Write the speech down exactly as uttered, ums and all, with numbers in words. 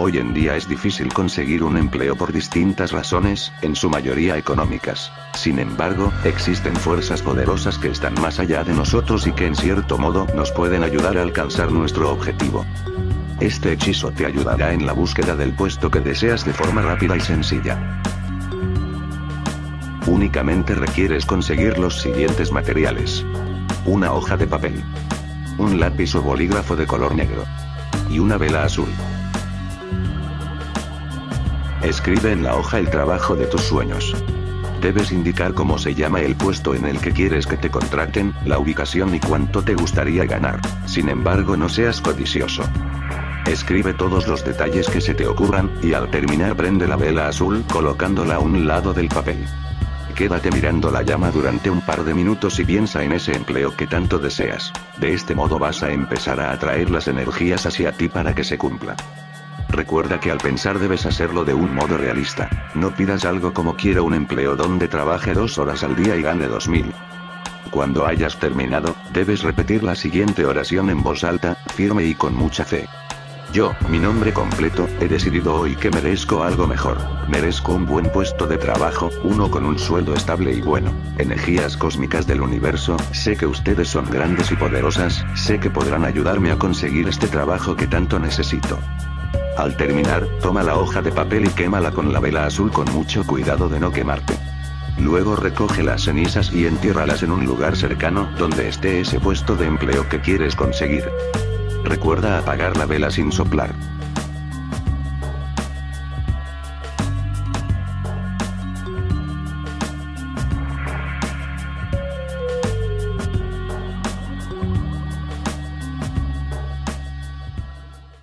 Hoy en día es difícil conseguir un empleo por distintas razones, en su mayoría económicas. Sin embargo, existen fuerzas poderosas que están más allá de nosotros y que en cierto modo nos pueden ayudar a alcanzar nuestro objetivo. Este hechizo te ayudará en la búsqueda del puesto que deseas de forma rápida y sencilla. Únicamente requieres conseguir los siguientes materiales: una hoja de papel, un lápiz o bolígrafo de color negro y una vela azul. Escribe en la hoja el trabajo de tus sueños. Debes indicar cómo se llama el puesto en el que quieres que te contraten, la ubicación y cuánto te gustaría ganar. Sin embargo, no seas codicioso. Escribe todos los detalles que se te ocurran, y al terminar prende la vela azul colocándola a un lado del papel. Quédate mirando la llama durante un par de minutos y piensa en ese empleo que tanto deseas. De este modo vas a empezar a atraer las energías hacia ti para que se cumpla. Recuerda que al pensar debes hacerlo de un modo realista. No pidas algo como quiero un empleo donde trabaje dos horas al día y gane dos mil. Cuando hayas terminado, debes repetir la siguiente oración en voz alta, firme y con mucha fe. Yo, mi nombre completo, he decidido hoy que merezco algo mejor. Merezco un buen puesto de trabajo, uno con un sueldo estable y bueno. Energías cósmicas del universo, sé que ustedes son grandes y poderosas, sé que podrán ayudarme a conseguir este trabajo que tanto necesito. Al terminar, toma la hoja de papel y quémala con la vela azul con mucho cuidado de no quemarte. Luego recoge las cenizas y entiérralas en un lugar cercano, donde esté ese puesto de empleo que quieres conseguir. Recuerda apagar la vela sin soplar.